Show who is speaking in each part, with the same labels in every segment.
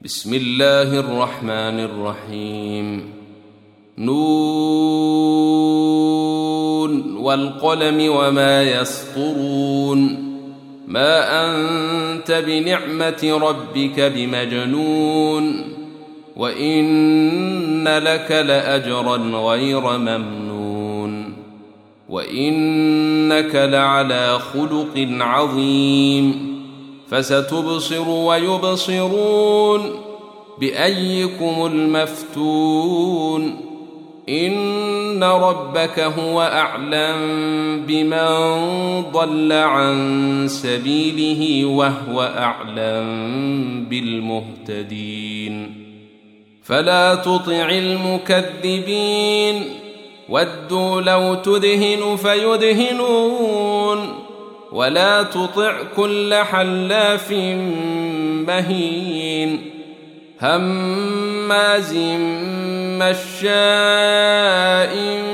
Speaker 1: بسم الله الرحمن الرحيم. نون والقلم وما يسطرون. ما أنت بنعمة ربك بمجنون، وإن لك لأجرا غير ممنون، وإنك لعلى خلق عظيم. فستبصر ويبصرون بأيكم المفتون. إن ربك هو أعلم بمن ضل عن سبيله وهو أعلم بالمهتدين. فلا تطع المكذبين، ودوا لو تدهن فيدهنون. ولا تطع كل حلاف مهين، هماز مشاء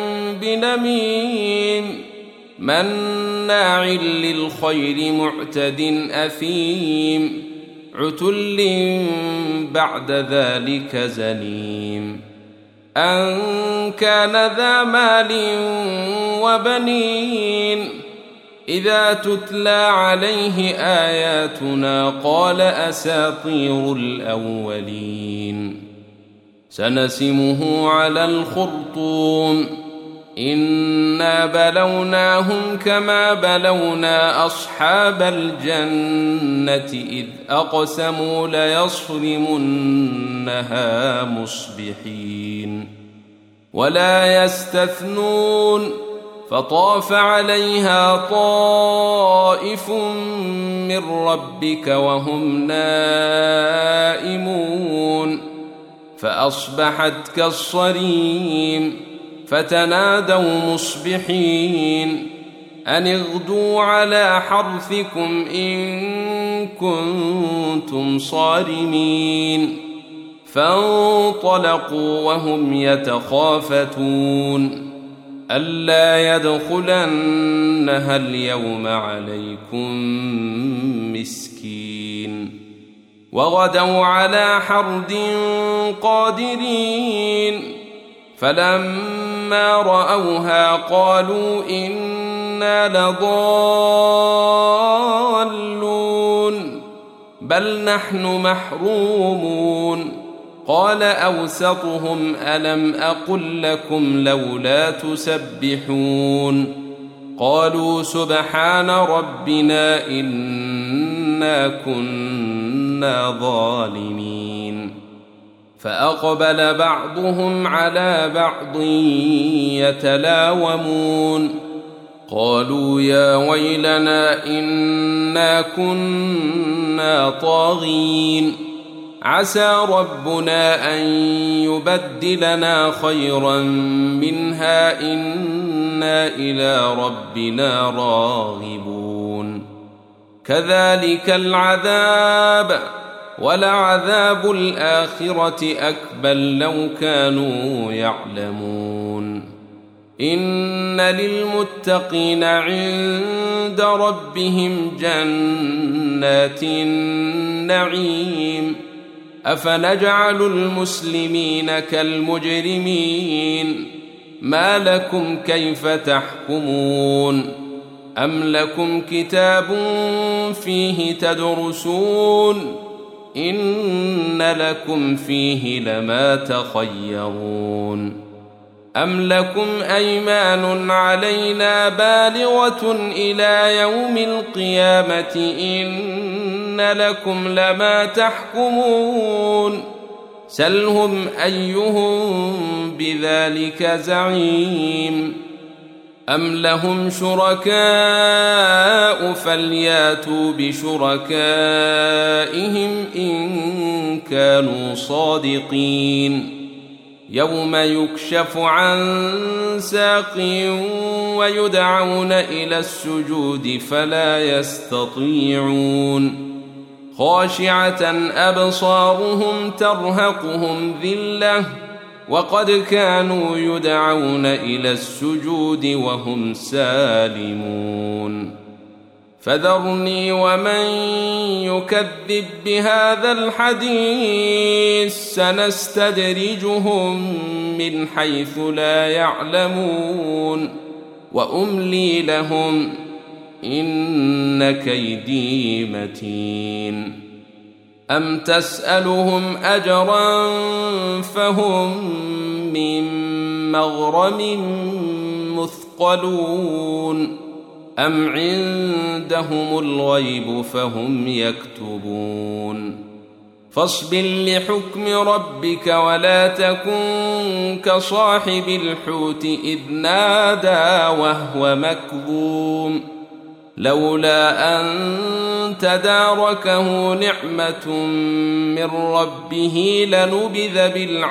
Speaker 1: بنميم، مناع للخير معتد أثيم، عتل بعد ذلك زنيم. أن كان ذا مال وبنين، إذا تتلى عليه آياتنا قال أساطير الأولين. سنسمه على الخرطوم. إنا بلوناهم كما بلونا أصحاب الجنة إذ أقسموا ليصرمنها مصبحين، ولا يستثنون. فطاف عليها طائف من ربك وهم نائمون، فأصبحت كالصريم. فتنادوا مصبحين أن اغدوا على حرثكم إن كنتم صارمين. فانطلقوا وهم يتخافتون ألا يدخلنها اليوم عليكم مسكين. وغدوا على حرد قادرين، فلما رأوها قالوا إنا لضالون بل نحن محرومون. قال أوسطهم ألم أقل لكم لولا تسبحون؟ قالوا سبحان ربنا إنا كنا ظالمين. فأقبل بعضهم على بعض يتلاومون قالوا يا ويلنا إنا كنا طاغين، عسى ربنا أن يبدلنا خيرا منها إنا إلى ربنا راغبون. كذلك العذاب، ولعذاب الآخرة أكبر لو كانوا يعلمون. إن للمتقين عند ربهم جنات النعيم. أفنجعل المسلمين كالمجرمين؟ ما لكم كيف تحكمون؟ أم لكم كتاب فيه تدرسون؟ إن لكم فيه لما تخيرون. أم لكم أيمان علينا بالغة إلى يوم القيامة إن لكم لما تحكمون. سلهم أيهم بذلك زعيم. أم لهم شركاء فلياتوا بشركائهم إن كانوا صادقين. يوم يكشف عن ساق ويدعون إلى السجود فلا يستطيعون. خاشعة أبصارهم ترهقهم ذلة وقد كانوا يدعون إلى السجود وهم سالمون. فذرني ومن يكذب بهذا الحديث سنستدرجهم من حيث لا يعلمون وأملي لهم إن كيدي متين أم تسألهم أجرا فهم من مغرم مثقلون أم عندهم الغيب فهم يكتبون فاصبر لحكم ربك ولا تكن كصاحب الحوت إذ نادى وهو مكظوم لولا أن تداركه نعمة من ربه لنبذ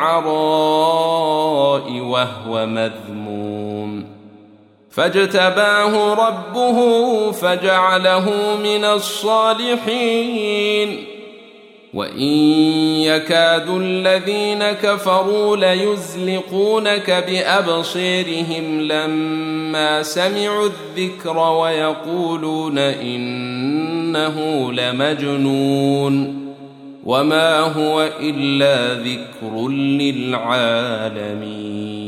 Speaker 1: بالعراء وهو مذموم فاجتباه ربه فجعله من الصالحين وإن يكاد الذين كفروا ليزلقونك بأبصيرهم لما سمعوا الذكر ويقولون إنه لمجنون وما هو إلا ذكر للعالمين.